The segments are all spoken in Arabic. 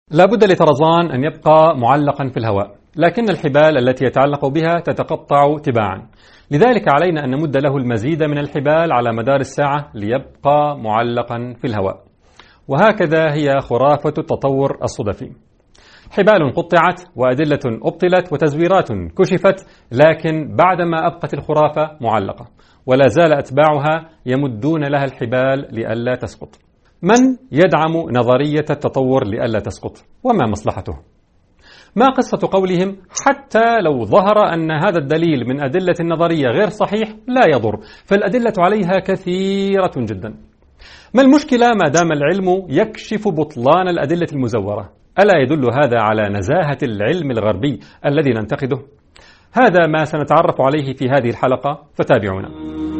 لابد لطرزان أن يبقى معلقا في الهواء، لكن الحبال التي يتعلق بها تتقطع تباعا، لذلك علينا أن نمد له المزيد من الحبال على مدار الساعة ليبقى معلقا في الهواء. وهكذا هي خرافة التطور الصدفي، حبال قطعت وأدلة أبطلت وتزويرات كشفت، لكن بعدما أبقت الخرافة معلقة ولا زال أتباعها يمدون لها الحبال لئلا تسقط. من يدعم نظرية التطور لئلا تسقط؟ وما مصلحته؟ ما قصة قولهم حتى لو ظهر أن هذا الدليل من أدلة النظرية غير صحيح لا يضر، فالأدلة عليها كثيرة جدا؟ ما المشكلة ما دام العلم يكشف بطلان الأدلة المزورة؟ ألا يدل هذا على نزاهة العلم الغربي الذي ننتقده؟ هذا ما سنتعرف عليه في هذه الحلقة، فتابعونا.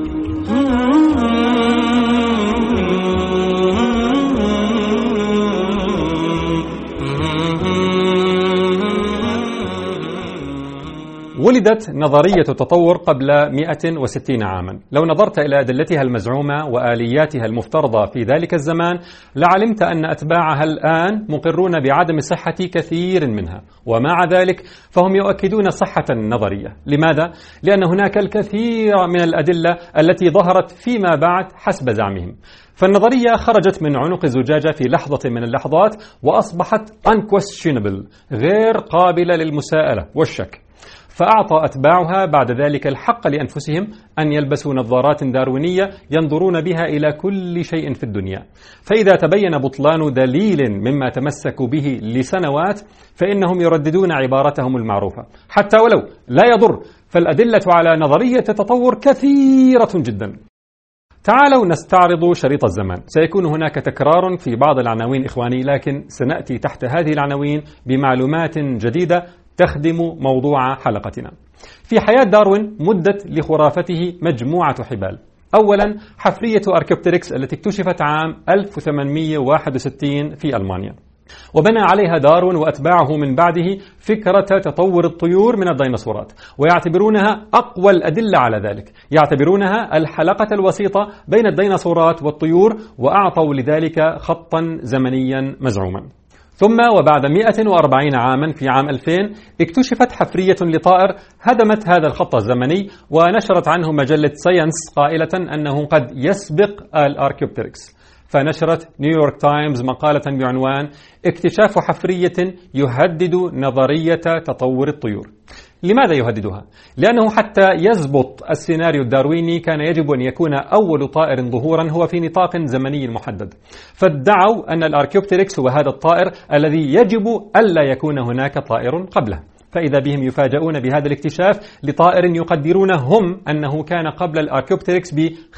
ولدت نظرية التطور قبل 160 عاما. لو نظرت إلى أدلتها المزعومة وآلياتها المفترضة في ذلك الزمان لعلمت أن أتباعها الآن مقرون بعدم صحة كثير منها، ومع ذلك فهم يؤكدون صحة النظرية. لماذا؟ لأن هناك الكثير من الأدلة التي ظهرت فيما بعد حسب زعمهم. فالنظرية خرجت من عنق الزجاجة في لحظة من اللحظات وأصبحت unquestionable، غير قابلة للمساءلة والشك، فأعطى أتباعها بعد ذلك الحق لأنفسهم أن يلبسوا نظارات داروينية ينظرون بها إلى كل شيء في الدنيا. فإذا تبين بطلان دليل مما تمسكوا به لسنوات فإنهم يرددون عبارتهم المعروفة حتى ولو لا يضر، فالأدلة على نظرية التطور كثيرة جدا. تعالوا نستعرض شريط الزمان. سيكون هناك تكرار في بعض العناوين إخواني، لكن سنأتي تحت هذه العناوين بمعلومات جديدة تخدم موضوع حلقتنا. في حياة داروين مدت لخرافته مجموعة حبال. أولا حفرية أركيوبتيركس التي اكتشفت عام 1861 في ألمانيا، وبنى عليها داروين وأتباعه من بعده فكرة تطور الطيور من الديناصورات، ويعتبرونها أقوى الأدلة على ذلك، يعتبرونها الحلقة الوسيطة بين الديناصورات والطيور، وأعطوا لذلك خطا زمنيا مزعوما. ثم وبعد 140 عاما في عام 2000 اكتشفت حفرية لطائر هدمت هذا الخط الزمني، ونشرت عنه مجلة ساينس قائلة أنه قد يسبق الأركيوبتيركس. فنشرت نيويورك تايمز مقالة بعنوان اكتشاف حفرية يهدد نظرية تطور الطيور. لماذا يهددها؟ لأنه حتى يزبط السيناريو الدارويني كان يجب أن يكون أول طائر ظهورا هو في نطاق زمني محدد، فادعوا أن الأركيوبتيركس هو هذا الطائر الذي يجب ألا يكون هناك طائر قبله. فإذا بهم يفاجؤون بهذا الاكتشاف لطائر يقدرون هم أنه كان قبل الأركيوبتيركس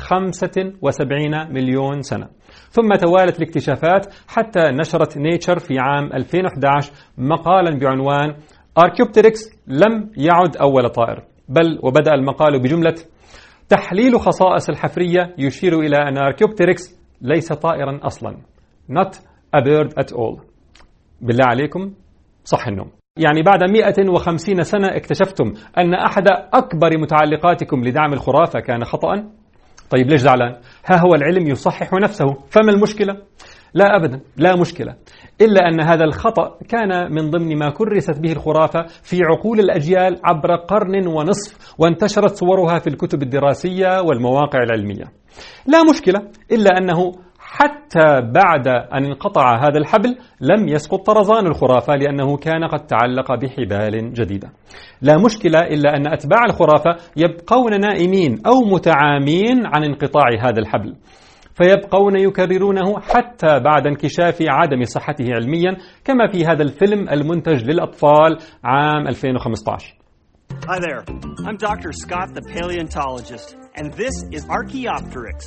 ب75 مليون سنة. ثم توالت الاكتشافات حتى نشرت نيتشر في عام 2011 مقالا بعنوان أركيوبتيركس لم يعد أول طائر، بل وبدأ المقال بجملة تحليل خصائص الحفرية يشير إلى أن أركيوبتيركس ليس طائرا أصلا. Not a bird at all. بالله عليكم صح النوم. يعني بعد 150 سنة اكتشفتم أن أحد أكبر متعلقاتكم لدعم الخرافة كان خطأ؟ طيب ليش زعلان؟ ها هو العلم يصحح نفسه، فما المشكلة؟ لا أبدا، لا مشكلة، إلا أن هذا الخطأ كان من ضمن ما كرست به الخرافة في عقول الأجيال عبر قرن ونصف، وانتشرت صورها في الكتب الدراسية والمواقع العلمية. لا مشكلة، إلا أنه حتى بعد أن انقطع هذا الحبل لم يسقط طرزان الخرافة، لأنه كان قد تعلق بحبال جديدة. لا مشكلة، إلا أن أتباع الخرافة يبقون نائمين أو متعامين عن انقطاع هذا الحبل، فيبقون يكررونه حتى بعد انكشاف عدم صحته علميا، كما في هذا الفيلم المنتج للأطفال عام 2015. Hi there, I'm Dr. Scott the paleontologist, and this is Archaeopteryx.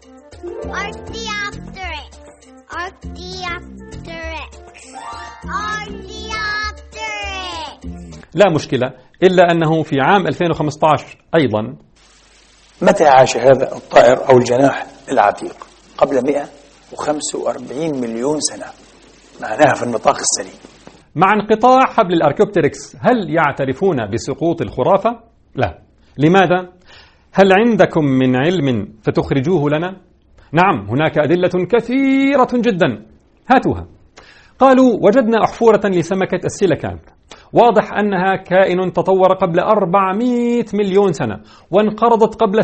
Archaeopteryx. Archaeopteryx. Archaeopteryx. لا مشكلة، إلا أنه في عام 2015 أيضا. متى عاش هذا الطائر أو الجناح العتيق؟ قبل 145 مليون سنة، معناها في النطاق السليم. مع انقطاع حبل الأركيوبتيركس هل يعترفون بسقوط الخرافة؟ لا. لماذا؟ هل عندكم من علم فتخرجوه لنا؟ نعم، هناك أدلة كثيرة جدا، هاتوها. قالوا وجدنا أحفورة لسمكة السيليكانث، واضح أنها كائن تطور قبل 400 مليون سنة وانقرضت قبل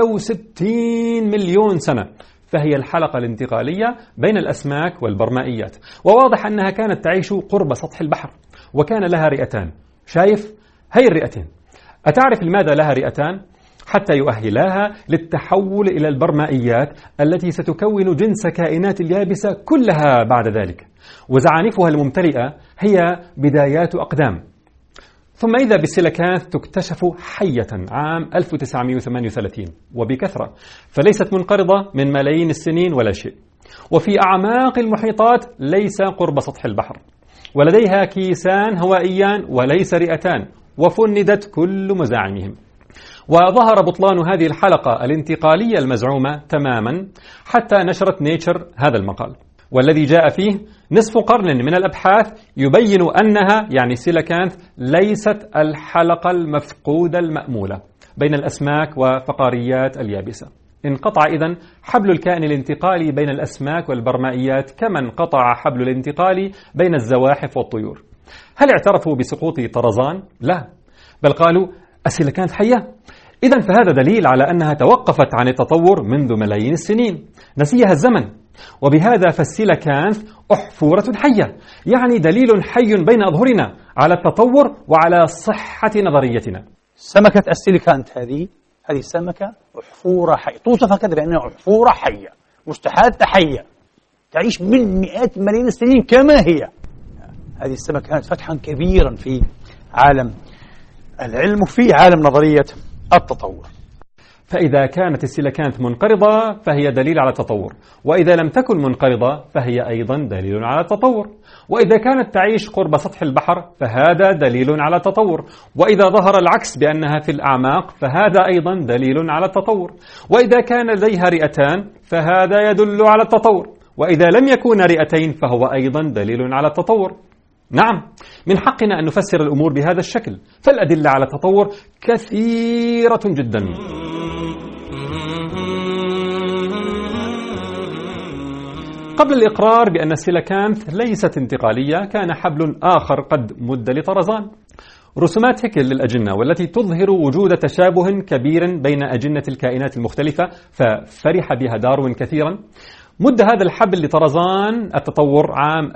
66 مليون سنة، فهي الحلقة الانتقالية بين الأسماك والبرمائيات، وواضح أنها كانت تعيش قرب سطح البحر وكان لها رئتان. شايف؟ هي الرئتين. أتعرف لماذا لها رئتان؟ حتى يؤهلاها للتحول إلى البرمائيات التي ستكون جنس كائنات اليابسة كلها بعد ذلك، وزعانفها الممتلئة هي بدايات أقدام. ثم إذا بالسيليكانث تكتشف حية عام 1938 وبكثرة، فليست منقرضة من ملايين السنين ولا شيء، وفي أعماق المحيطات ليس قرب سطح البحر، ولديها كيسان هوائيان وليس رئتان، وفندت كل مزاعمهم. وظهر بطلان هذه الحلقة الانتقالية المزعومة تماما حتى نشرت نيتشر هذا المقال، والذي جاء فيه نصف قرن من الأبحاث يبين أنها يعني السيليكانث ليست الحلقة المفقودة المأمولة بين الأسماك وفقاريات اليابسة. انقطع إذن حبل الكائن الانتقالي بين الأسماك والبرمائيات كما انقطع حبل الانتقالي بين الزواحف والطيور. هل اعترفوا بسقوط طرزان؟ لا، بل قالوا السيليكانث حية. إذن فهذا دليل على أنها توقفت عن التطور منذ ملايين السنين، نسيها الزمن، وبهذا فالسيليكانث أحفورة حية، يعني دليل حي بين أظهرنا على التطور وعلى صحة نظريتنا. سمكة السيليكانث هذه السمكة أحفورة حية، توصف هكذا بأنها أحفورة حية مستحاثة حية تعيش بالمئات ملايين السنين كما هي. هذه السمكة كانت فتحا كبيرا في عالم العلم وفي عالم نظرية التطور. فإذا كانت السيليكانث منقرضة فهي دليل على التطور، وإذا لم تكن منقرضة فهي أيضا دليل على التطور، وإذا كانت تعيش قرب سطح البحر فهذا دليل على التطور، وإذا ظهر العكس بأنها في الأعماق فهذا أيضا دليل على التطور، وإذا كان لديها رئتان فهذا يدل على التطور، وإذا لم يكون رئتين فهو أيضا دليل على التطور. نعم، من حقنا أن نفسر الأمور بهذا الشكل، فالأدلة على التطور كثيرة جدا. قبل الإقرار بأن السيليكانث ليست انتقالية كان حبل آخر قد مد لطرزان، رسومات هيكل للأجنة، والتي تظهر وجود تشابه كبير بين أجنة الكائنات المختلفة، ففرح بها داروين كثيرا. مد هذا الحبل لطرزان التطور عام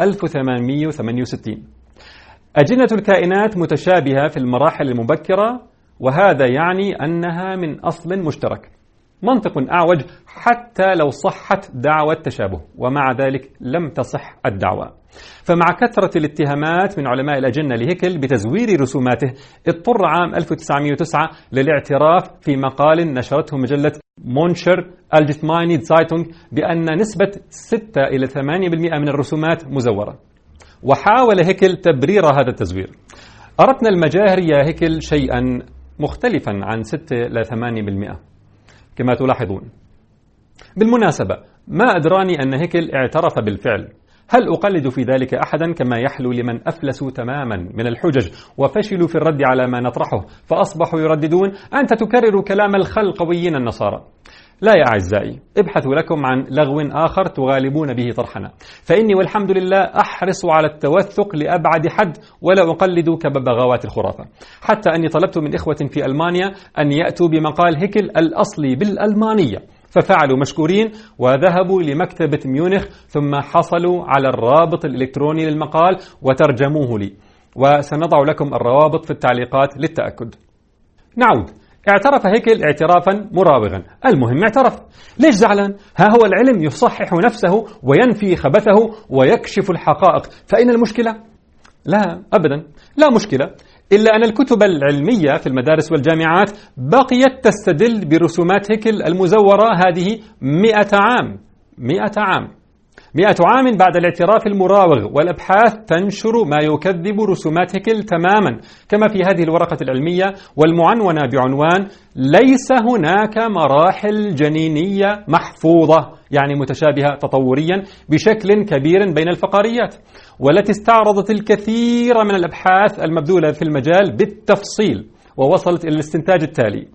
1868. أجنة الكائنات متشابهة في المراحل المبكرة، وهذا يعني أنها من أصل مشترك. منطق أعوج حتى لو صحت دعوى التشابه، ومع ذلك لم تصح الدعوى. فمع كثرة الاتهامات من علماء الأجنة لهيكل بتزوير رسوماته، اضطر عام 1909 للاعتراف في مقال نشرته مجلة مونشر الجتمايند زايتونغ بأن نسبة 6 إلى 8% من الرسومات مزورة. وحاول هيكل تبرير هذا التزوير. أردنا المجاهر يا هيكل شيئا مختلفا عن 6 إلى 8% كما تلاحظون. بالمناسبة، ما أدراني أن هيكل اعترف بالفعل. هل أقلد في ذلك أحدا كما يحلو لمن أفلسوا تماما من الحجج وفشلوا في الرد على ما نطرحه فأصبحوا يرددون أنت تكرر كلام الخلقويين النصارى؟ لا يا أعزائي، ابحثوا لكم عن لغو آخر تغالبون به طرحنا، فإني والحمد لله أحرص على التوثق لأبعد حد ولا أقلد كببغاوات الخرافة، حتى أني طلبت من إخوة في ألمانيا أن يأتوا بمقال هيكل الأصلي بالألمانية، ففعلوا مشكورين وذهبوا لمكتبة ميونخ ثم حصلوا على الرابط الإلكتروني للمقال وترجموه لي، وسنضع لكم الروابط في التعليقات للتأكد. نعود. اعترف هيكل اعترافا مراوغا، المهم اعترف. ليش زعلان؟ ها هو العلم يصحح نفسه وينفي خبثه ويكشف الحقائق، فإن المشكلة؟ لا أبدا، لا مشكلة، إلا أن الكتب العلمية في المدارس والجامعات بقيت تستدل برسومات هيكل المزورة هذه 100 عام. 100 عام بعد الاعتراف المراوغ، والأبحاث تنشر ما يكذب رسومات هيكل تماما، كما في هذه الورقة العلمية والمعنونة بعنوان ليس هناك مراحل جنينية محفوظة، يعني متشابهة تطوريا بشكل كبير بين الفقاريات، والتي استعرضت الكثير من الأبحاث المبذولة في المجال بالتفصيل، ووصلت إلى الاستنتاج التالي: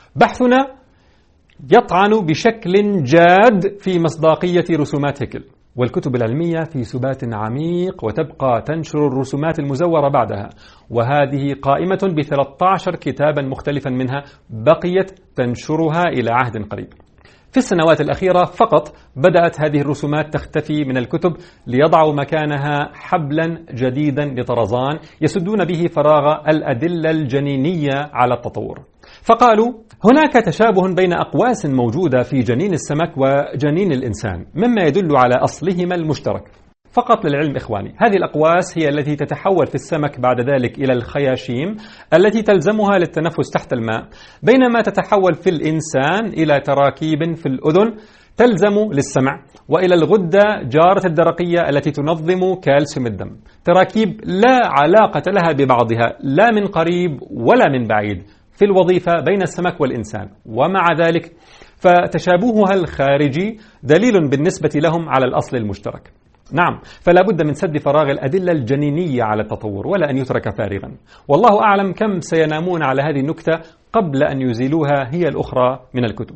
بحثنا يطعن بشكل جاد في مصداقية رسومات هيكل، والكتب العلمية في سبات عميق وتبقى تنشر الرسومات المزورة بعدها، وهذه قائمة ب13 كتابا مختلفا منها بقيت تنشرها إلى عهد قريب. في السنوات الأخيرة فقط بدأت هذه الرسومات تختفي من الكتب ليضعوا مكانها حبلا جديدا لطرزان يسدون به فراغ الأدلة الجنينية على التطور. فقالوا هناك تشابه بين أقواس موجودة في جنين السمك وجنين الإنسان مما يدل على أصلهما المشترك. فقط للعلم إخواني، هذه الأقواس هي التي تتحول في السمك بعد ذلك إلى الخياشيم التي تلزمها للتنفس تحت الماء، بينما تتحول في الإنسان إلى تراكيب في الأذن تلزم للسمع، وإلى الغدة جارة الدرقية التي تنظم كالسيوم الدم، تراكيب لا علاقة لها ببعضها لا من قريب ولا من بعيد في الوظيفة بين السمك والإنسان، ومع ذلك فتشابهها الخارجي دليل بالنسبة لهم على الأصل المشترك. نعم، فلا بد من سد فراغ الأدلة الجنينية على التطور ولا أن يترك فارغا، والله أعلم كم سينامون على هذه النكتة قبل أن يزيلوها هي الأخرى من الكتب.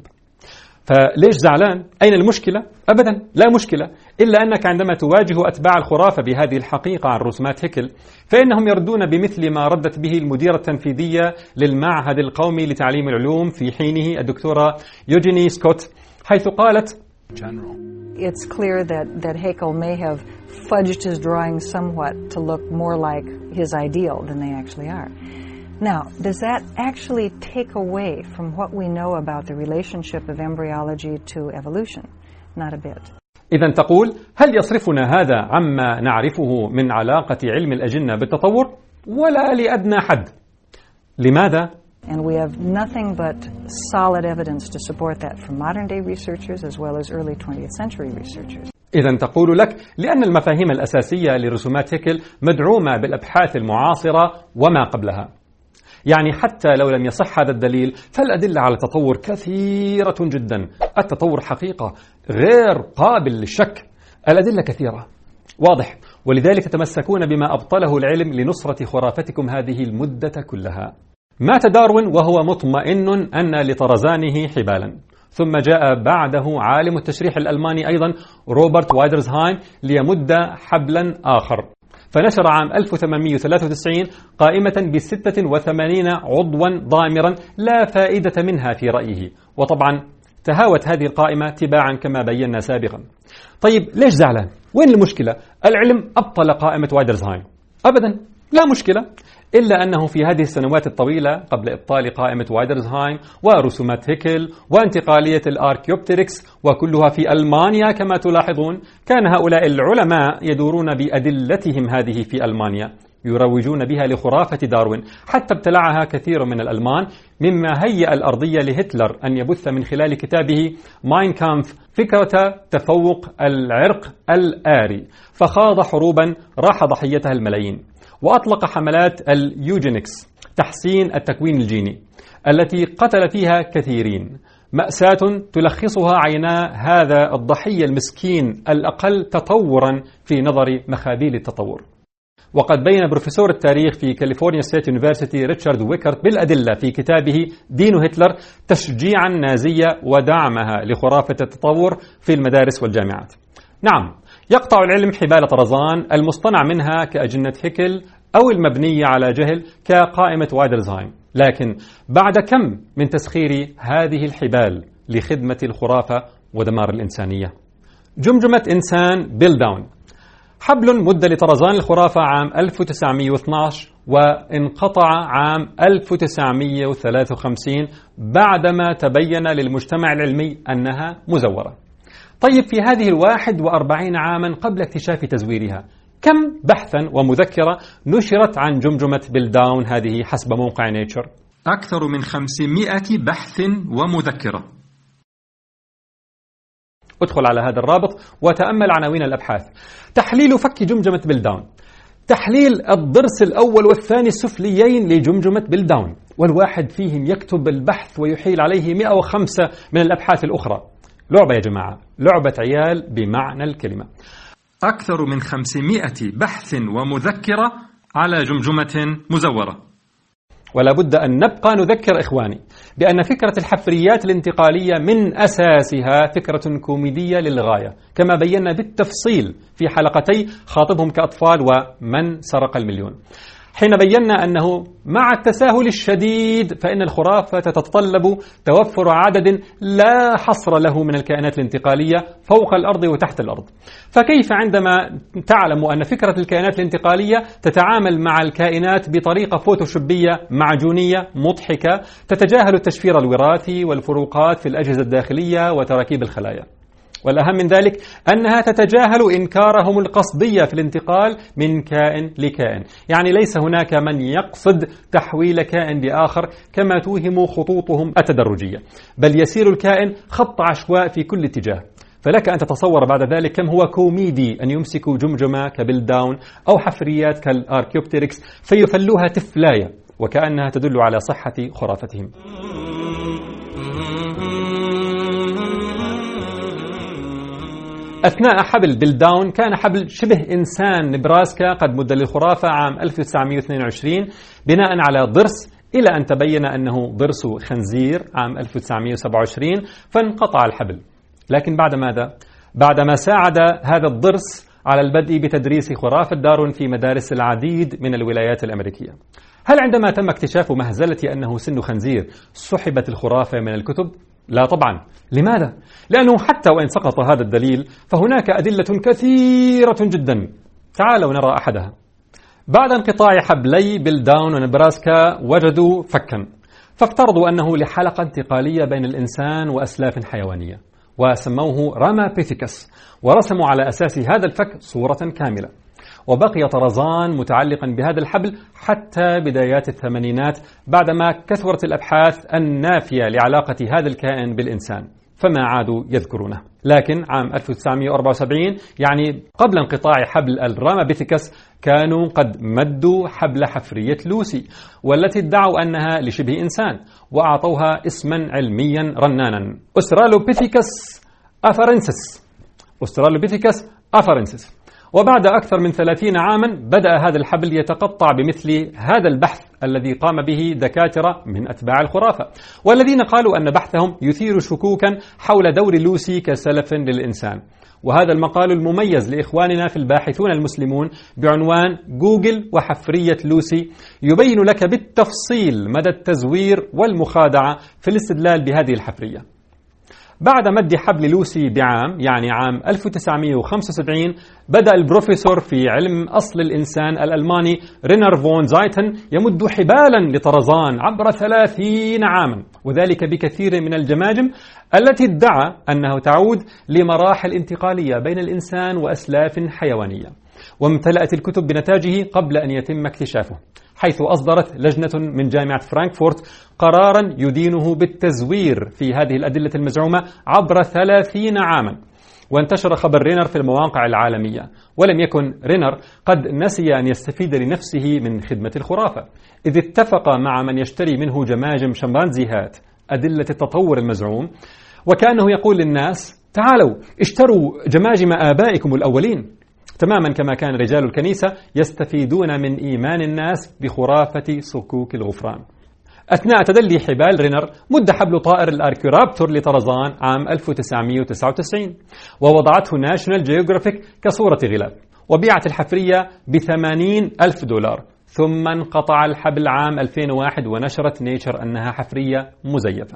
فليش زعلان؟ أين المشكلة؟ أبدا لا مشكلة، إلا أنك عندما تواجه أتباع الخرافة بهذه الحقيقة عن رسومات هيكل فإنهم يردون بمثل ما ردت به المديرة التنفيذية للمعهد القومي لتعليم العلوم في حينه الدكتورة يوجيني سكوت، حيث قالت It's clear that Haeckel may have fudged his drawings somewhat to look more like his ideal than they actually are. Now, does that actually take away from what we know about the relationship of embryology to evolution? Not a bit. إذن تقول هل يصرفنا هذا عما نعرفه من علاقة علم الأجنة بالتطور؟ ولا لأدنى حد. لماذا؟ And we have nothing but solid evidence to support that from modern-day researchers as well as early 20th century researchers. إذن تقول لك لأن المفاهيم الأساسية لرسومات هيكل مدعومة بالأبحاث المعاصرة وما قبلها. يعني حتى لو لم يصح هذا الدليل فالأدلة على التطور كثيرة جدا. التطور حقيقة غير قابل للشك، الأدلة كثيرة واضح، ولذلك تتمسكون بما أبطله العلم لنصرة خرافتكم هذه المدة كلها. مات داروين وهو مطمئن أن لطرزانه حبالا، ثم جاء بعده عالم التشريح الألماني أيضا روبرت وايدرزهايم ليمد حبلا آخر، فنشر عام 1893 قائمة ب86 عضوا ضامرا لا فائدة منها في رأيه، وطبعا تهاوت هذه القائمة تباعا كما بينا سابقا. طيب ليش زعلان؟ وين المشكلة؟ العلم أبطل قائمة وايدرزهايم؟ أبدا لا مشكلة، إلا أنه في هذه السنوات الطويلة قبل إبطال قائمة وايدرزهايم ورسومات هيكل وانتقالية الآركيوبتريكس وكلها في ألمانيا كما تلاحظون، كان هؤلاء العلماء يدورون بأدلتهم هذه في ألمانيا يروجون بها لخرافة داروين، حتى ابتلعها كثير من الألمان، مما هيأ الأرضية لهتلر أن يبث من خلال كتابه ماين كامف فكرة تفوق العرق الآري، فخاض حروبا راح ضحيتها الملايين، وأطلق حملات اليوجينكس تحسين التكوين الجيني التي قتل فيها كثيرين، مأساة تلخصها عينا هذا الضحية المسكين الأقل تطورا في نظر مخابيل التطور. وقد بين بروفيسور التاريخ في كاليفورنيا ستيت يونيفرسيتي ريتشارد ويكرت بالأدلة في كتابه دين هتلر تشجيعا نازية ودعمها لخرافة التطور في المدارس والجامعات. نعم، يقطع العلم حبال طرزان المصطنع منها كأجنة هيكل أو المبنية على جهل كقائمة وايدرزهايم، لكن بعد كم من تسخير هذه الحبال لخدمة الخرافة ودمار الإنسانية. جمجمة إنسان بيل داون، حبل مد لطرزان الخرافة عام 1912 وانقطع عام 1953 بعدما تبين للمجتمع العلمي أنها مزورة. طيب في هذه 41 عاما قبل اكتشاف تزويرها كم بحثا ومذكرة نشرت عن جمجمة بيل داون هذه حسب موقع نيتشر؟ أكثر من 500 بحث ومذكرة. ادخل على هذا الرابط وتأمل عناوين الأبحاث: تحليل فك جمجمة بيل داون، تحليل الضرس الأول والثاني السفليين لجمجمة بيل داون، والواحد فيهم يكتب البحث ويحيل عليه 105 من الأبحاث الأخرى. لعبة يا جماعة، لعبة عيال بمعنى الكلمة. أكثر من 500 بحث ومذكرة على جمجمة مزورة. ولا بد أن نبقى نذكر إخواني بأن فكرة الحفريات الانتقالية من أساسها فكرة كوميدية للغاية، كما بينا بالتفصيل في حلقتي خاطبهم كأطفال ومن سرق المليون، حين بينا أنه مع التساهل الشديد فإن الخرافة تتطلب توفر عدد لا حصر له من الكائنات الانتقالية فوق الأرض وتحت الأرض. فكيف عندما تعلم أن فكرة الكائنات الانتقالية تتعامل مع الكائنات بطريقة فوتوشوبية معجونية مضحكة تتجاهل التشفير الوراثي والفروقات في الأجهزة الداخلية وتراكيب الخلايا، والأهم من ذلك أنها تتجاهل إنكارهم القصدية في الانتقال من كائن لكائن، يعني ليس هناك من يقصد تحويل كائن لآخر كما توهم خطوطهم التدرجية، بل يسير الكائن خط عشواء في كل اتجاه. فلك أن تتصور بعد ذلك كم هو كوميدي أن يمسكوا جمجمة كبلداون أو حفريات كالأركيوبتيركس فيفلوها تفلاية وكأنها تدل على صحة خرافتهم. أثناء حبل بلداون كان حبل شبه إنسان نبراسكا قد مد للخرافة عام 1922 بناء على ضرس، إلى أن تبين أنه ضرس خنزير عام 1927 فانقطع الحبل. لكن بعد ماذا؟ بعدما ساعد هذا الضرس على البدء بتدريس خرافة داروين في مدارس العديد من الولايات الأمريكية. هل عندما تم اكتشاف مهزلة أنه سن خنزير سحبت الخرافة من الكتب؟ لا طبعا. لماذا؟ لأنه حتى وإن سقط هذا الدليل فهناك أدلة كثيرة جدا. تعالوا نرى أحدها. بعد انقطاع حبلي بلداون ونبراسكا وجدوا فكا، فافترضوا أنه لحلقة انتقالية بين الإنسان وأسلاف حيوانية، وسموه رامابيثيكس، ورسموا على أساس هذا الفك صورة كاملة. وبقي طرزان متعلقا بهذا الحبل حتى بدايات الثمانينات بعدما كثرت الأبحاث النافية لعلاقة هذا الكائن بالإنسان، فما عادوا يذكرونه. لكن عام 1974 يعني قبل انقطاع حبل الرامابيثيكس كانوا قد مدوا حبل حفرية لوسي والتي ادعوا أنها لشبه إنسان، وأعطوها اسما علميا رنانا أسترالوبيثيكس أفارنسس. وبعد أكثر من 30 عاما بدأ هذا الحبل يتقطع بمثل هذا البحث الذي قام به دكاترة من أتباع الخرافة، والذين قالوا أن بحثهم يثير شكوكا حول دور لوسي كسلف للإنسان. وهذا المقال المميز لإخواننا في الباحثون المسلمون بعنوان جوجل وحفرية لوسي يبين لك بالتفصيل مدى التزوير والمخادعة في الاستدلال بهذه الحفرية. بعد مد حبل لوسي بعام، يعني عام 1975، بدأ البروفيسور في علم أصل الإنسان الألماني رينر فون زايتن يمد حبالا لطرزان عبر 30 عاما، وذلك بكثير من الجماجم التي ادعى أنه تعود لمراحل انتقالية بين الإنسان وأسلاف حيوانية. وامتلأت الكتب بنتاجه قبل أن يتم اكتشافه، حيث أصدرت لجنة من جامعة فرانكفورت قرارا يدينه بالتزوير في هذه الأدلة المزعومة عبر 30 عاما. وانتشر خبر رينر في المواقع العالمية، ولم يكن رينر قد نسي أن يستفيد لنفسه من خدمة الخرافة، إذ اتفق مع من يشتري منه جماجم شمبانزيهات أدلة التطور المزعوم، وكأنه يقول للناس تعالوا اشتروا جماجم آبائكم الأولين، تماما كما كان رجال الكنيسة يستفيدون من إيمان الناس بخرافة صكوك الغفران. أثناء تدلي حبال رينر مد حبل طائر الأركيورابتور لطرزان عام 1999، ووضعته ناشونال جيوغرافيك كصورة غلاف، وبيعت الحفرية $80,000. ثم انقطع الحبل عام 2001 ونشرت نيتشر أنها حفرية مزيفة.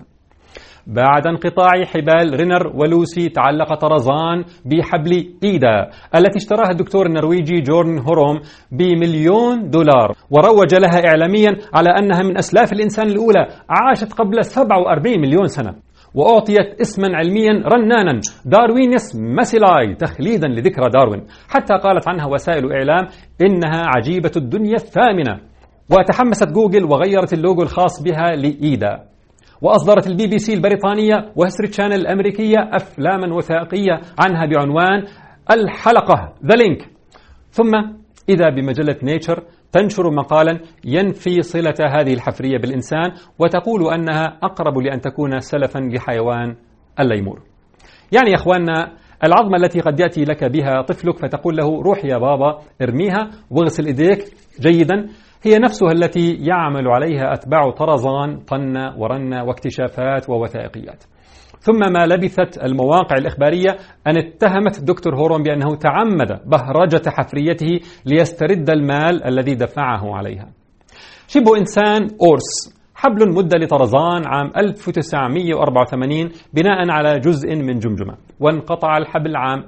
بعد انقطاع حبال رينر ولوسي تعلق طرزان بحبل إيدا التي اشتراها الدكتور النرويجي جورن هوروم $1,000,000، وروج لها إعلاميا على أنها من أسلاف الإنسان الأولى عاشت قبل 47 مليون سنة، وأعطيت اسما علميا رنانا داروينيس ماسيلاي تخليدا لذكرى داروين، حتى قالت عنها وسائل إعلام إنها عجيبة الدنيا الثامنة. وتحمست جوجل وغيرت اللوجو الخاص بها لإيدا، وأصدرت البي بي سي البريطانية وهيستوري تشانل الأمريكية أفلاما وثائقية عنها بعنوان الحلقة The Link. ثم إذا بمجلة نيتشر تنشر مقالا ينفي صلة هذه الحفرية بالإنسان، وتقول أنها أقرب لأن تكون سلفا لحيوان الليمور. يعني يا أخواننا العظمة التي قد يأتي لك بها طفلك فتقول له روح يا بابا ارميها واغسل إيديك جيدا، هي نفسها التي يعمل عليها أتباع طرزان طن ورن واكتشافات ووثائقيات. ثم ما لبثت المواقع الإخبارية أن اتهمت دكتور هورون بأنه تعمد بهرجة حفريته ليسترد المال الذي دفعه عليها. شبه إنسان أورس حبل مد لطرزان عام 1984 بناء على جزء من جمجمة، وانقطع الحبل عام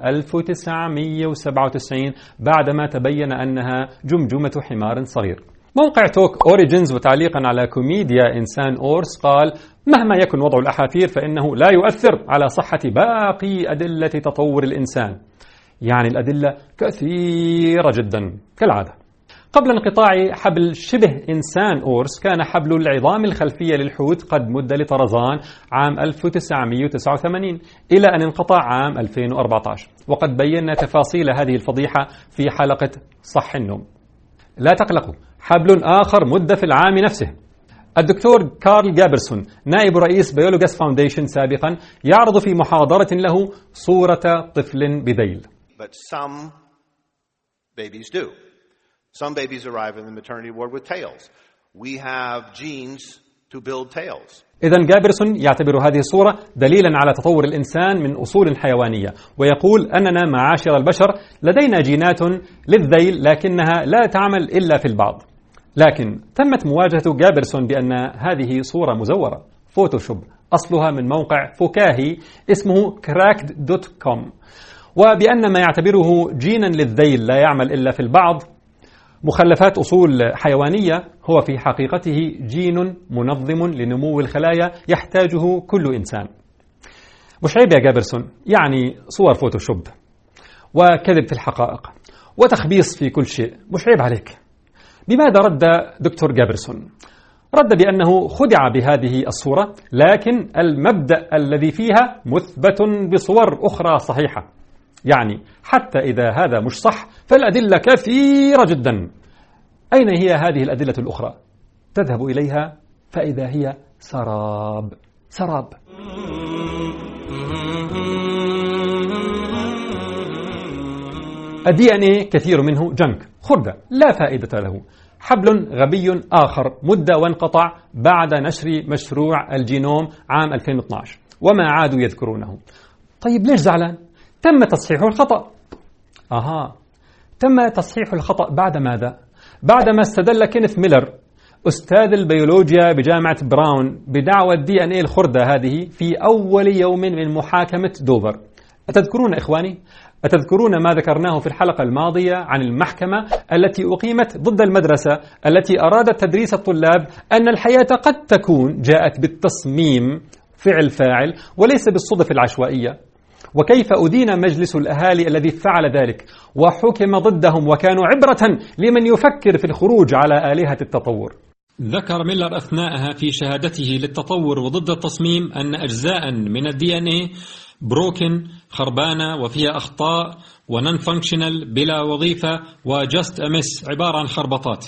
1997 بعدما تبين أنها جمجمة حمار صغير. موقع توك أوريجينز وتعليقا على كوميديا إنسان أورس قال: مهما يكن وضع الأحافير فإنه لا يؤثر على صحة باقي أدلة تطور الإنسان. يعني الأدلة كثيرة جدا كالعادة. قبل انقطاع حبل شبه إنسان أورس كان حبل العظام الخلفية للحوت قد مد لطرزان عام 1989 إلى أن انقطع عام 2014، وقد بينا تفاصيل هذه الفضيحة في حلقة صح النوم. لا تقلقوا، حبل آخر مد في العام نفسه. الدكتور كارل جابرسون نائب رئيس بيولوجاس فاونديشن سابقا يعرض في محاضرة له صورة طفل بذيل. But some babies do. Some babies arrive in the maternity ward with tails. We have genes to build tails. إذن جابرسون يعتبر هذه الصورة دليلا على تطور الإنسان من أصول حيوانية، ويقول أننا معاشر البشر لدينا جينات للذيل لكنها لا تعمل إلا في البعض. لكن تمت مواجهة جابرسون بأن هذه صورة مزورة فوتوشوب، أصلها من موقع فكاهي اسمه cracked.com، وبأن ما يعتبره جينا للذيل لا يعمل إلا في البعض مخلفات أصول حيوانية هو في حقيقته جين منظم لنمو الخلايا يحتاجه كل إنسان. مش عيب يا جابرسون؟ يعني صور فوتوشوب وكذب في الحقائق وتخبيص في كل شيء، مش عيب عليك؟ بماذا رد دكتور جابرسون؟ رد بأنه خدع بهذه الصورة، لكن المبدأ الذي فيها مثبت بصور أخرى صحيحة. يعني حتى إذا هذا مش صح فالأدلة كثيرة جدا. أين هي هذه الأدلة الأخرى؟ تذهب إليها فإذا هي سراب. سراب. الDNA كثير منه جنك، خردة لا فائدة له. حبل غبي آخر مد وانقطع بعد نشر مشروع الجينوم عام 2012 وما عادوا يذكرونه. طيب ليش زعلان؟ تم تصحيح الخطأ. تم تصحيح الخطأ بعد ماذا؟ بعدما استدل كينيث ميلر أستاذ البيولوجيا بجامعة براون بدعوى DNA الخردة هذه في أول يوم من محاكمة دوفر. أتذكرون إخواني؟ أتذكرون ما ذكرناه في الحلقة الماضية عن المحكمة التي أقيمت ضد المدرسة التي أرادت تدريس الطلاب أن الحياة قد تكون جاءت بالتصميم فعل فاعل وليس بالصدف العشوائية؟ وكيف أدين مجلس الأهالي الذي فعل ذلك وحكم ضدهم وكانوا عبرة لمن يفكر في الخروج على آلهة التطور. ذكر ميلر أثناءها في شهادته للتطور وضد التصميم أن أجزاء من الDNA بروكن خربانة وفيها أخطاء ونون فانكشنال بلا وظيفة وجاست أمس عبارة عن خربطات.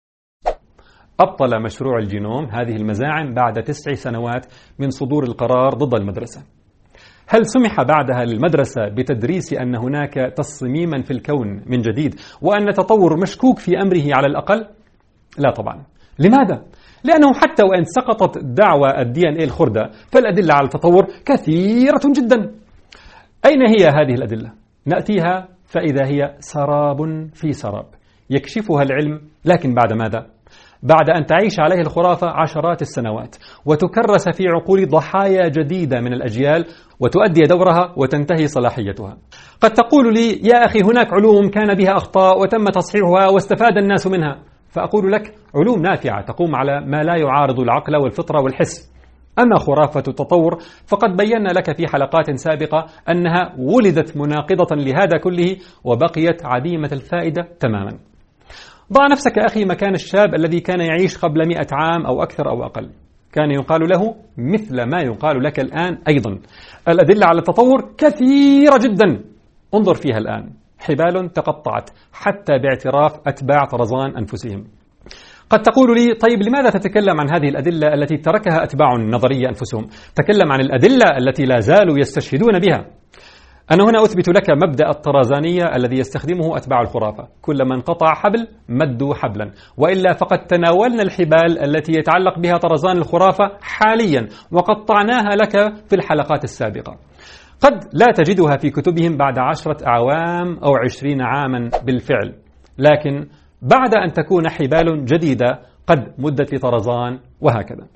أبطل مشروع الجينوم هذه المزاعم بعد 9 سنوات من صدور القرار ضد المدرسة. هل سمح بعدها للمدرسة بتدريس أن هناك تصميما في الكون من جديد وأن التطور مشكوك في أمره على الأقل؟ لا طبعا. لماذا؟ لأنه حتى وإن سقطت دعوى الDNA الخردة فالأدلة على التطور كثيرة جدا. أين هي هذه الأدلة؟ نأتيها فإذا هي سراب في سراب يكشفها العلم، لكن بعد ماذا؟ بعد أن تعيش عليه الخرافة عشرات السنوات وتكرس في عقول ضحايا جديدة من الأجيال وتؤدي دورها وتنتهي صلاحيتها. قد تقول لي يا أخي هناك علوم كان بها أخطاء وتم تصحيحها واستفاد الناس منها، فأقول لك علوم نافعة تقوم على ما لا يعارض العقل والفطرة والحس. أما خرافة التطور فقد بينا لك في حلقات سابقة أنها ولدت مناقضة لهذا كله وبقيت عديمة الفائدة تماما. ضع نفسك أخي مكان الشاب الذي كان يعيش قبل 100 عام أو أكثر أو أقل. كان يقال له مثل ما يقال لك الآن أيضا. الأدلة على التطور كثيرة جدا. انظر فيها الآن، حبال تقطعت حتى باعتراف أتباع طرزان أنفسهم. قد تقول لي طيب لماذا تتكلم عن هذه الأدلة التي تركها أتباع النظرية أنفسهم؟ تكلم عن الأدلة التي لا زالوا يستشهدون بها. أنا هنا أثبت لك مبدأ الطرزانية الذي يستخدمه أتباع الخرافة، كلما انقطع حبل مدوا حبلا، وإلا فقد تناولنا الحبال التي يتعلق بها طرزان الخرافة حاليا وقطعناها لك في الحلقات السابقة. قد لا تجدها في كتبهم بعد 10 أعوام أو 20 عاما بالفعل، لكن بعد أن تكون حبال جديدة قد مدت لطرزان، وهكذا.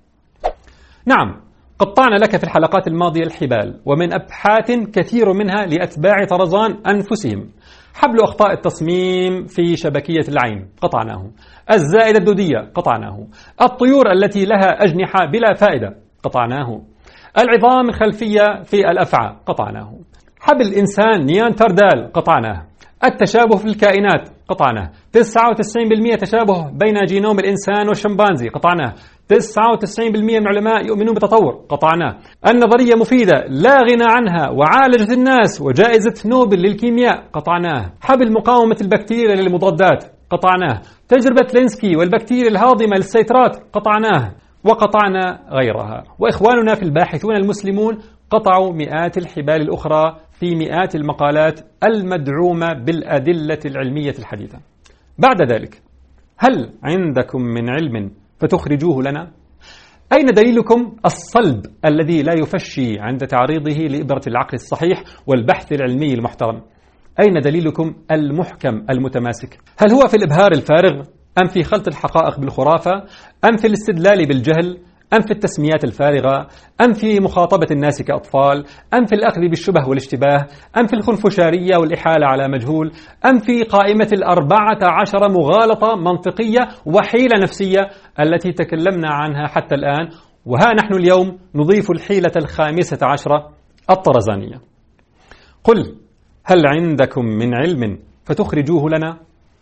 نعم، قطعنا لك في الحلقات الماضية الحبال، ومن أبحاث كثير منها لأتباع طرزان أنفسهم. حبل أخطاء التصميم في شبكية العين قطعناه، الزائدة الدودية قطعناه، الطيور التي لها أجنحة بلا فائدة قطعناه، العظام الخلفية في الأفعى قطعناه، حبل الإنسان نياندرتال قطعناه، التشابه في الكائنات قطعناه، 99% تشابه بين جينوم الإنسان والشمبانزي قطعناه، 99% من العلماء يؤمنون بالتطور قطعناه، النظرية مفيدة لا غنى عنها وعالجت الناس وجائزة نوبل للكيمياء قطعناه، حبل مقاومة البكتيريا للمضادات قطعناه، تجربة لينسكي والبكتيريا الهاضمة للسيترات قطعناه، وقطعنا غيرها. وإخواننا في الباحثون المسلمون قطعوا مئات الحبال الأخرى في مئات المقالات المدعومة بالأدلة العلمية الحديثة. بعد ذلك، هل عندكم من علم فتخرجوه لنا؟ أين دليلكم الصلب الذي لا يفشي عند تعريضه لإبرة العقل الصحيح والبحث العلمي المحترم؟ أين دليلكم المحكم المتماسك؟ هل هو في الإبهار الفارغ؟ أم في خلط الحقائق بالخرافة؟ أم في الاستدلال بالجهل؟ أم في التسميات الفارغة؟ أم في مخاطبة الناس كأطفال؟ أم في الأخذ بالشبه والاشتباه؟ أم في الخنفشارية والإحالة على مجهول؟ أم في قائمة 14 مغالطة منطقية وحيلة نفسية التي تكلمنا عنها حتى الآن؟ وها نحن اليوم نضيف الحيلة 15 الطرزانية. قل هل عندكم من علم فتخرجوه لنا؟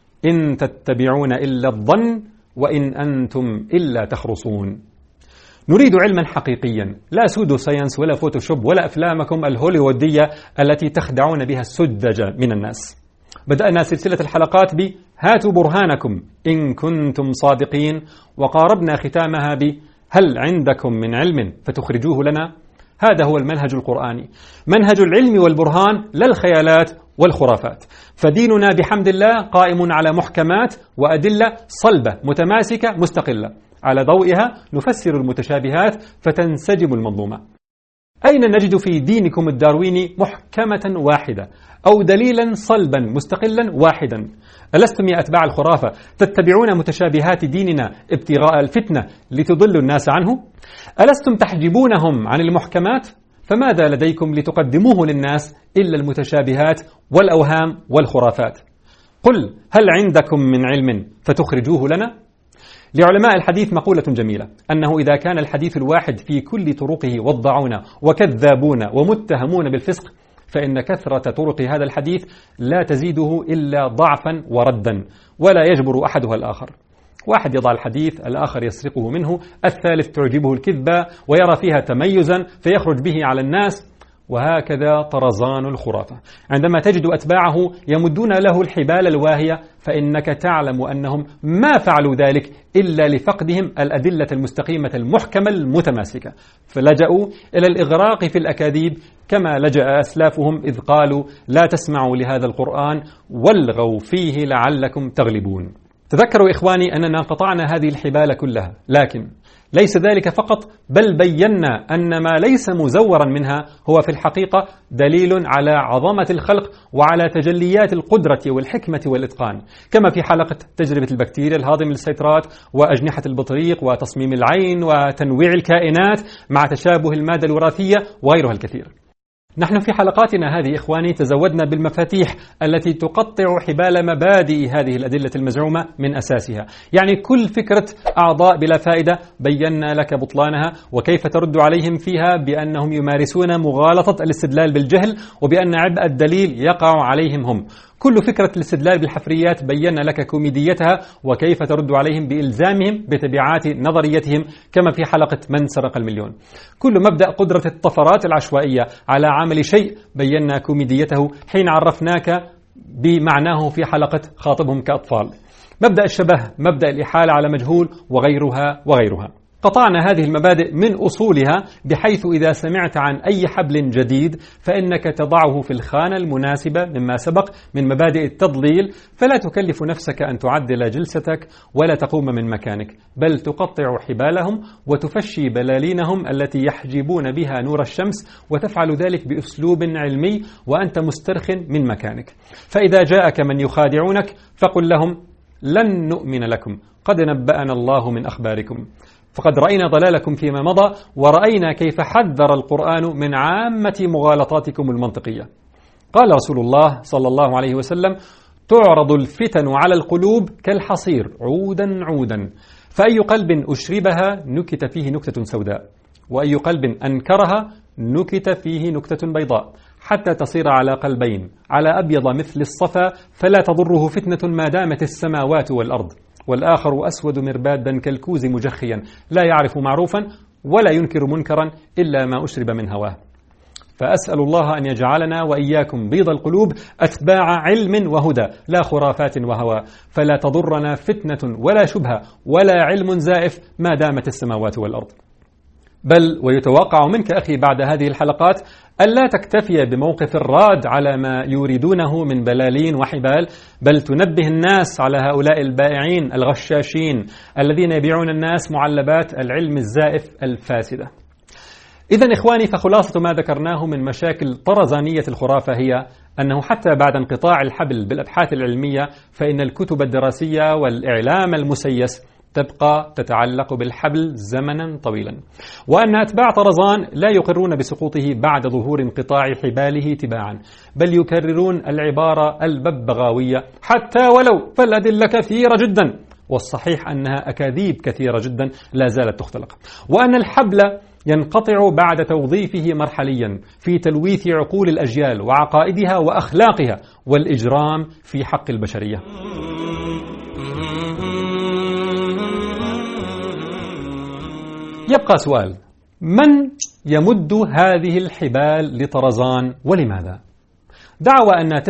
إن تتبعون إلا الظن وإن أنتم إلا تخرصون. نريد علما حقيقيا، لا سودو ساينس ولا فوتوشوب ولا أفلامكم الهوليوودية التي تخدعون بها السذج من الناس. بدأنا سلسلة الحلقات هاتوا برهانكم إن كنتم صادقين، وقاربنا ختامها هل عندكم من علم فتخرجوه لنا؟ هذا هو المنهج القرآني، منهج العلم والبرهان لا الخيالات والخرافات. فديننا بحمد الله قائم على محكمات وأدلة صلبة متماسكة مستقلة، على ضوئها نفسر المتشابهات فتنسجم المنظومة. أين نجد في دينكم الدارويني محكمة واحدة أو دليلا صلبا مستقلا واحدا؟ ألستم يا أتباع الخرافة تتبعون متشابهات ديننا ابتغاء الفتنة لتضلوا الناس عنه؟ ألستم تحجبونهم عن المحكمات؟ فماذا لديكم لتقدموه للناس إلا المتشابهات والأوهام والخرافات؟ قل هل عندكم من علم فتخرجوه لنا؟ لعلماء الحديث مقولة جميلة، أنه إذا كان الحديث الواحد في كل طرقه وضعون وكذابون ومتهمون بالفسق، فإن كثرة طرق هذا الحديث لا تزيده إلا ضعفا وردا، ولا يجبر أحدها الآخر. واحد يضع الحديث، الآخر يسرقه منه، الثالث تعجبه الكذبة ويرى فيها تميزا فيخرج به على الناس، وهكذا طرزان الخرافة. عندما تجد أتباعه يمدون له الحبال الواهية، فإنك تعلم أنهم ما فعلوا ذلك إلا لفقدهم الأدلة المستقيمة المحكمة المتماسكة، فلجأوا إلى الإغراق في الأكاذيب كما لجأ أسلافهم إذ قالوا لا تسمعوا لهذا القرآن والغوا فيه لعلكم تغلبون. تذكروا إخواني أننا قطعنا هذه الحبال كلها، لكن ليس ذلك فقط، بل بينا أن ما ليس مزورا منها هو في الحقيقة دليل على عظمة الخلق وعلى تجليات القدرة والحكمة والإتقان، كما في حلقة تجربة البكتيريا الهاضمة للسيترات وأجنحة البطريق وتصميم العين وتنويع الكائنات مع تشابه المادة الوراثية وغيرها الكثير. نحن في حلقاتنا هذه إخواني تزودنا بالمفاتيح التي تقطع حبال مبادئ هذه الأدلة المزعومة من أساسها، يعني كل فكرة أعضاء بلا فائدة بينا لك بطلانها وكيف ترد عليهم فيها بأنهم يمارسون مغالطة الاستدلال بالجهل وبأن عبء الدليل يقع عليهم هم. كل فكرة الاستدلال بالحفريات بينا لك كوميديتها وكيف ترد عليهم بإلزامهم بتبعات نظريتهم كما في حلقة من سرق المليون. كل مبدأ قدرة الطفرات العشوائية على عمل شيء بينا كوميديته حين عرفناك بمعناه في حلقة خاطبهم كأطفال. مبدأ الشبه، مبدأ الإحالة على مجهول وغيرها وغيرها. قطعنا هذه المبادئ من أصولها، بحيث إذا سمعت عن أي حبل جديد فإنك تضعه في الخانة المناسبة مما سبق من مبادئ التضليل، فلا تكلف نفسك أن تعدل جلستك ولا تقوم من مكانك، بل تقطع حبالهم وتفشي بلالينهم التي يحجبون بها نور الشمس، وتفعل ذلك بأسلوب علمي وأنت مسترخٍ من مكانك. فإذا جاءك من يخادعونك فقل لهم: لن نؤمن لكم، قد نبأنا الله من أخباركم، فقد رأينا ضلالكم فيما مضى، ورأينا كيف حذر القرآن من عامة مغالطاتكم المنطقية. قال رسول الله صلى الله عليه وسلم: تعرض الفتن على القلوب كالحصير عودا عودا، فأي قلب أشربها نكت فيه نكتة سوداء، وأي قلب أنكرها نكت فيه نكتة بيضاء، حتى تصير على قلبين على أبيض مثل الصفا، فلا تضره فتنة ما دامت السماوات والأرض، والآخر أسود مربادا كالكوز مجخيا، لا يعرف معروفا ولا ينكر منكرا إلا ما أشرب من هواه. فأسأل الله أن يجعلنا وإياكم بيض القلوب أتباع علم وهدى، لا خرافات وهوى، فلا تضرنا فتنة ولا شبهة ولا علم زائف ما دامت السماوات والأرض. بل ويتوقع منك أخي بعد هذه الحلقات ألا تكتفي بموقف الراد على ما يريدونه من بلالين وحبال، بل تنبه الناس على هؤلاء البائعين الغشاشين الذين يبيعون الناس معلبات العلم الزائف الفاسدة. إذن إخواني، فخلاصة ما ذكرناه من مشاكل طرزانية الخرافة هي أنه حتى بعد انقطاع الحبل بالأبحاث العلمية فإن الكتب الدراسية والإعلام المسيس تبقى تتعلق بالحبل زمنا طويلا، وأن أتباع طرزان لا يقرون بسقوطه بعد ظهور انقطاع حباله تباعا، بل يكررون العبارة الببغاوية حتى ولو، فالأدلة كثيرة جدا، والصحيح أنها أكاذيب كثيرة جدا لا زالت تختلق، وأن الحبل ينقطع بعد توظيفه مرحليا في تلويث عقول الأجيال وعقائدها وأخلاقها والإجرام في حق البشرية. يبقى سؤال: من يمد هذه الحبال لطرزان ولماذا؟ دعوى أن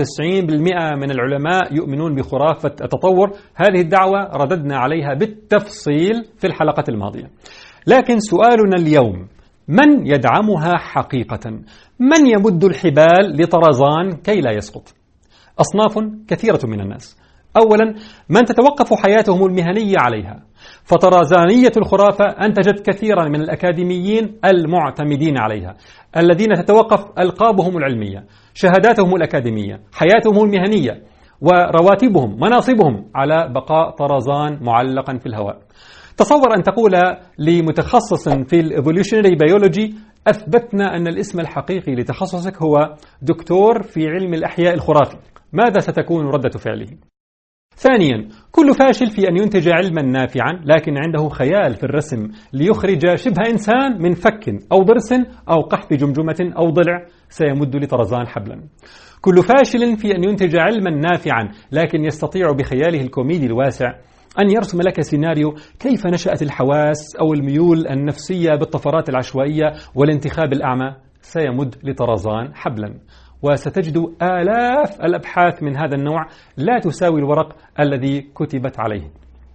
99% من العلماء يؤمنون بخرافة التطور، هذه الدعوة رددنا عليها بالتفصيل في الحلقة الماضية، لكن سؤالنا اليوم: من يدعمها حقيقة؟ من يمد الحبال لطرزان كي لا يسقط؟ أصناف كثيرة من الناس. أولا، من تتوقف حياتهم المهنية عليها، فطرزانية الخرافة أنتجت كثيرا من الأكاديميين المعتمدين عليها، الذين تتوقف ألقابهم العلمية، شهاداتهم الأكاديمية، حياتهم المهنية ورواتبهم مناصبهم على بقاء طرزان معلقا في الهواء. تصور أن تقول لمتخصص في الإيفولوشنري بيولوجي: أثبتنا أن الاسم الحقيقي لتخصصك هو دكتور في علم الأحياء الخرافي، ماذا ستكون ردة فعله؟ ثانيا، كل فاشل في أن ينتج علما نافعا لكن عنده خيال في الرسم ليخرج شبه إنسان من فك أو ضرس أو قحف جمجمة أو ضلع سيمد لطرزان حبلا. كل فاشل في أن ينتج علما نافعا لكن يستطيع بخياله الكوميدي الواسع أن يرسم لك سيناريو كيف نشأت الحواس أو الميول النفسية بالطفرات العشوائية والانتخاب الأعمى سيمد لطرزان حبلا. وستجد آلاف الأبحاث من هذا النوع لا تساوي الورق الذي كتبت عليه.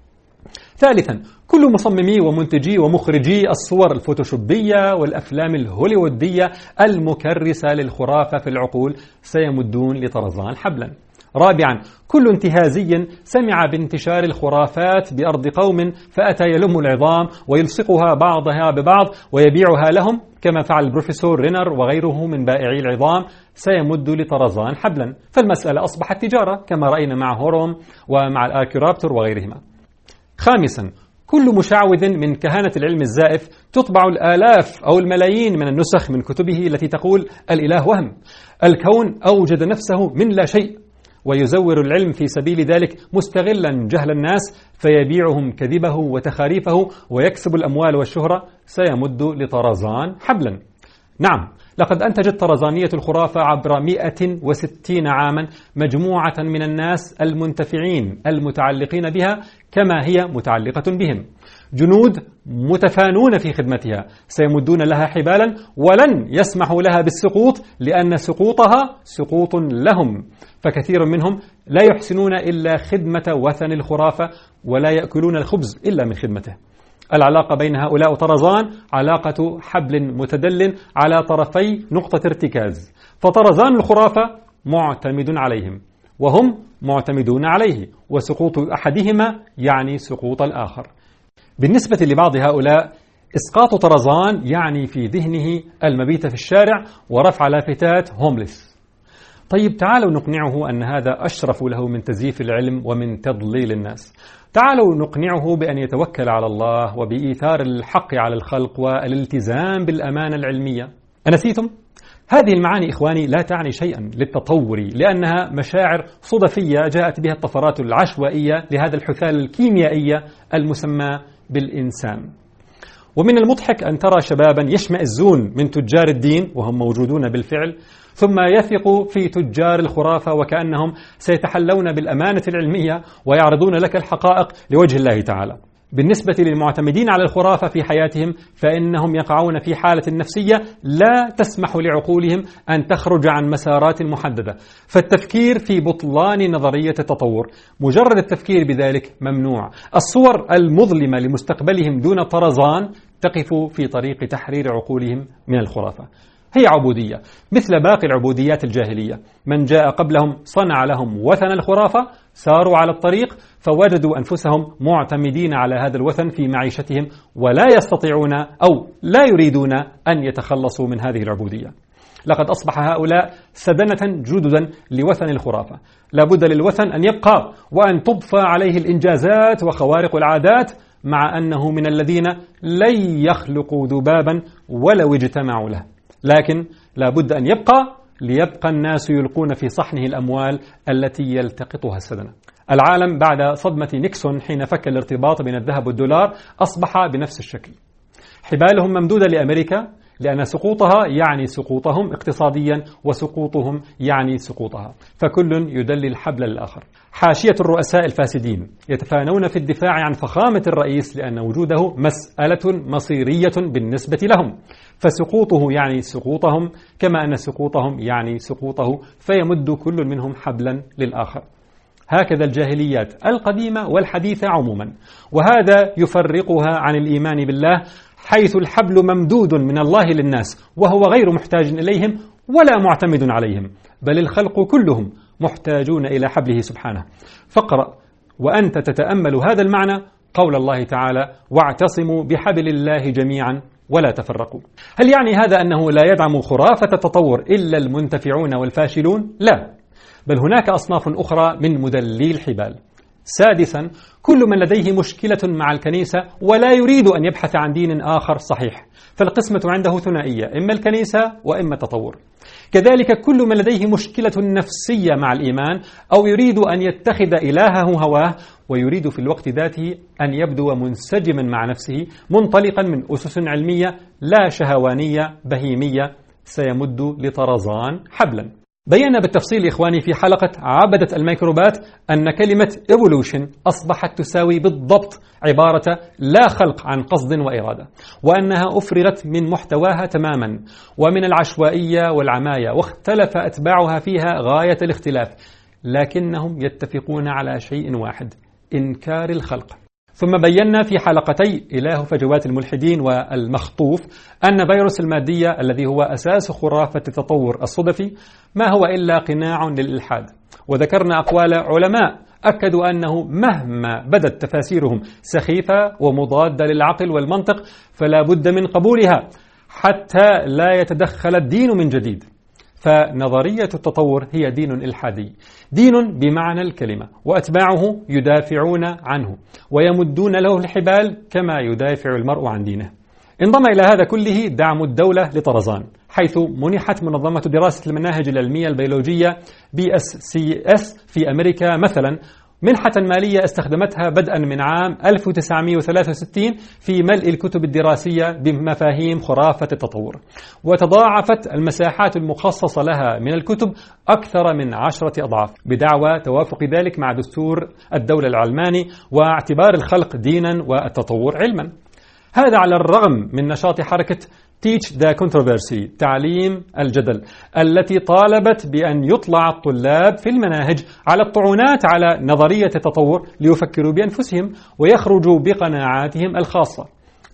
ثالثا، كل مصممي ومنتجي ومخرجي الصور الفوتوشوبية والأفلام الهوليوودية المكرسة للخرافة في العقول سيمدون لطرزان حبلا. رابعا، كل انتهازي سمع بانتشار الخرافات بأرض قوم فأتى يلم العظام ويلصقها بعضها ببعض ويبيعها لهم كما فعل البروفيسور رينر وغيره من بائعي العظام سيمد لطرزان حبلا. فالمسألة أصبحت تجارة كما رأينا مع هوروم ومع الآركيورابتور وغيرهما. خامسا، كل مشعوذ من كهنة العلم الزائف تطبع الآلاف أو الملايين من النسخ من كتبه التي تقول الإله وهم، الكون أوجد نفسه من لا شيء، ويزور العلم في سبيل ذلك مستغلا جهل الناس فيبيعهم كذبه وتخاريفه ويكسب الأموال والشهرة سيمد لطرزان حبلا. نعم، لقد أنتجت طرزانية الخرافة عبر 160 عاما مجموعة من الناس المنتفعين المتعلقين بها كما هي متعلقة بهم، جنود متفانون في خدمتها سيمدون لها حبالا ولن يسمحوا لها بالسقوط لأن سقوطها سقوط لهم، فكثير منهم لا يحسنون إلا خدمة وثن الخرافة ولا يأكلون الخبز إلا من خدمته. العلاقة بين هؤلاء وطرزان علاقة حبل متدل على طرفي نقطة ارتكاز، فطرزان الخرافة معتمد عليهم وهم معتمدون عليه، وسقوط أحدهما يعني سقوط الآخر. بالنسبة لبعض هؤلاء إسقاط طرزان يعني في ذهنه المبيت في الشارع ورفع لافتات هومليس. طيب تعالوا نقنعه أن هذا أشرف له من تزييف العلم ومن تضليل الناس. تعالوا نقنعه بأن يتوكل على الله وبإيثار الحق على الخلق والالتزام بالأمانة العلمية. أنسيتم؟ هذه المعاني إخواني لا تعني شيئا للتطور، لأنها مشاعر صدفية جاءت بها الطفرات العشوائية لهذا الحثال الكيميائية المسمى بالإنسان. ومن المضحك أن ترى شبابا يشمئزون من تجار الدين وهم موجودون بالفعل، ثم يثقوا في تجار الخرافة وكأنهم سيتحلون بالأمانة العلمية ويعرضون لك الحقائق لوجه الله تعالى. بالنسبة للمعتمدين على الخرافة في حياتهم فإنهم يقعون في حالة نفسية لا تسمح لعقولهم أن تخرج عن مسارات محددة، فالتفكير في بطلان نظرية التطور مجرد التفكير بذلك ممنوع. الصور المظلمة لمستقبلهم دون طرزان تقف في طريق تحرير عقولهم من الخرافة. هي عبودية مثل باقي العبوديات الجاهلية، من جاء قبلهم صنع لهم وثن الخرافة، ساروا على الطريق فوجدوا أنفسهم معتمدين على هذا الوثن في معيشتهم ولا يستطيعون أو لا يريدون أن يتخلصوا من هذه العبودية. لقد أصبح هؤلاء سدنة جددا لوثن الخرافة، لابد للوثن أن يبقى وأن تضفى عليه الإنجازات وخوارق العادات، مع أنه من الذين لن يخلقوا ذبابا ولو اجتمعوا له، لكن لابد أن يبقى ليبقى الناس يلقون في صحنه الأموال التي يلتقطها السدنة. العالم بعد صدمة نيكسون حين فك الارتباط بين الذهب والدولار أصبح بنفس الشكل. حبالهم ممدودة لأمريكا لأن سقوطها يعني سقوطهم اقتصاديا وسقوطهم يعني سقوطها، فكل يدلي الحبل للآخر. حاشية الرؤساء الفاسدين يتفانون في الدفاع عن فخامة الرئيس لأن وجوده مسألة مصيرية بالنسبة لهم، فسقوطه يعني سقوطهم كما أن سقوطهم يعني سقوطه، فيمد كل منهم حبلا للآخر. هكذا الجاهليات القديمة والحديثة عموما، وهذا يفرقها عن الإيمان بالله، حيث الحبل ممدود من الله للناس وهو غير محتاج إليهم ولا معتمد عليهم، بل الخلق كلهم محتاجون إلى حبله سبحانه. فاقرأ وأنت تتأمل هذا المعنى قول الله تعالى: واعتصموا بحبل الله جميعا ولا تفرقوا. هل يعني هذا أنه لا يدعم خرافة التطور إلا المنتفعون والفاشلون؟ لا، بل هناك أصناف أخرى من مدلي الحبال. سادسا، كل من لديه مشكلة مع الكنيسة ولا يريد أن يبحث عن دين آخر صحيح، فالقسمة عنده ثنائية، إما الكنيسة وإما التطور. كذلك كل من لديه مشكلة نفسية مع الإيمان أو يريد أن يتخذ إلهه هواه ويريد في الوقت ذاته أن يبدو منسجما مع نفسه منطلقا من أسس علمية لا شهوانية بهيمية، سيمد لطرزان حبلا. بينا بالتفصيل إخواني في حلقة عبدة الميكروبات أن كلمة evolution أصبحت تساوي بالضبط عبارة لا خلق عن قصد وإرادة، وأنها أفرغت من محتواها تماما ومن العشوائية والعماية، واختلف أتباعها فيها غاية الاختلاف، لكنهم يتفقون على شيء واحد: إنكار الخلق. ثم بينا في حلقتي إله فجوات الملحدين والمخطوف أن فيروس المادية الذي هو أساس خرافة التطور الصدفي ما هو إلا قناع للإلحاد، وذكرنا أقوال علماء أكدوا أنه مهما بدت تفاسيرهم سخيفة ومضادة للعقل والمنطق فلا بد من قبولها حتى لا يتدخل الدين من جديد. فنظرية التطور هي دين إلحادي، دين بمعنى الكلمة، وأتباعه يدافعون عنه ويمدون له الحبال كما يدافع المرء عن دينه. انضم إلى هذا كله دعم الدولة لطرزان، حيث منحت منظمة دراسة المناهج العلمية البيولوجية BSCS في أمريكا مثلا منحة مالية استخدمتها بدءا من عام 1963 في ملء الكتب الدراسية بمفاهيم خرافة التطور، وتضاعفت المساحات المخصصة لها من الكتب أكثر من 10 أضعاف بدعوى توافق ذلك مع دستور الدولة العلماني واعتبار الخلق دينا والتطور علما. هذا على الرغم من نشاط حركة Teach the Controversy، تعليم الجدل، التي طالبت بأن يطلع الطلاب في المناهج على الطعونات على نظرية التطور ليفكروا بأنفسهم ويخرجوا بقناعاتهم الخاصة.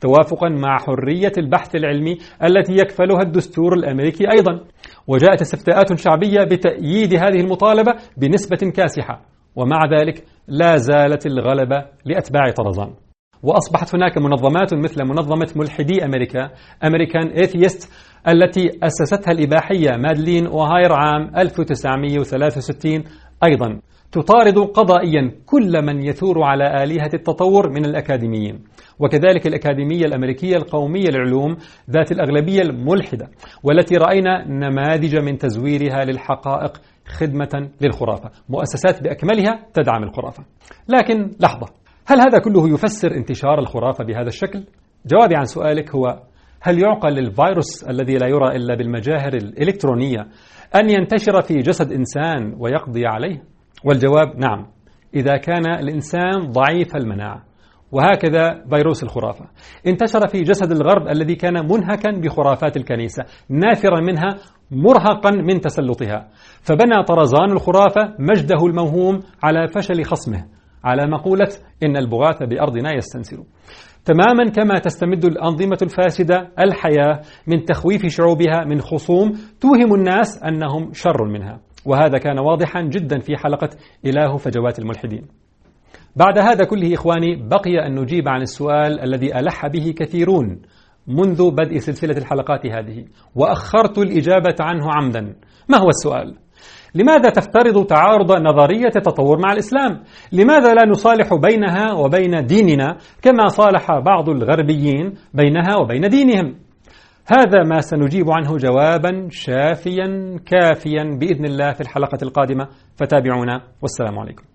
توافقا مع حرية البحث العلمي التي يكفلها الدستور الأمريكي أيضا. وجاءت استفتاءات شعبية بتأييد هذه المطالبة بنسبة كاسحة، ومع ذلك لا زالت الغلبة لأتباع طرزان. وأصبحت هناك منظمات مثل منظمة ملحدي أمريكا American Atheist التي أسستها الإباحية مادلين أوهاير عام 1963 أيضا تطارد قضائيا كل من يثور على آلهة التطور من الأكاديميين، وكذلك الأكاديمية الأمريكية القومية للعلوم ذات الأغلبية الملحدة، والتي رأينا نماذج من تزويرها للحقائق خدمة للخرافة، مؤسسات بأكملها تدعم الخرافة. لكن لحظة، هل هذا كله يفسر انتشار الخرافة بهذا الشكل؟ جوابي عن سؤالك هو: هل يعقل للفيروس الذي لا يرى إلا بالمجاهر الإلكترونية أن ينتشر في جسد إنسان ويقضي عليه؟ والجواب نعم، إذا كان الإنسان ضعيف المناعة. وهكذا فيروس الخرافة انتشر في جسد الغرب الذي كان منهكا بخرافات الكنيسة، نافرا منها، مرهقا من تسلطها، فبنى طرزان الخرافة مجده الموهوم على فشل خصمه، على مقولة إن البغاث بأرضنا يستنسلوا، تماما كما تستمد الأنظمة الفاسدة الحياة من تخويف شعوبها من خصوم توهم الناس أنهم شر منها. وهذا كان واضحا جدا في حلقة إله فجوات الملحدين. بعد هذا كله إخواني، بقي أن نجيب عن السؤال الذي ألح به كثيرون منذ بدء سلسلة الحلقات هذه، وأخرت الإجابة عنه عمدا. ما هو السؤال؟ لماذا تفترض تعارض نظرية التطور مع الإسلام؟ لماذا لا نصالح بينها وبين ديننا كما صالح بعض الغربيين بينها وبين دينهم؟ هذا ما سنجيب عنه جوابا شافيا كافيا بإذن الله في الحلقة القادمة، فتابعونا والسلام عليكم.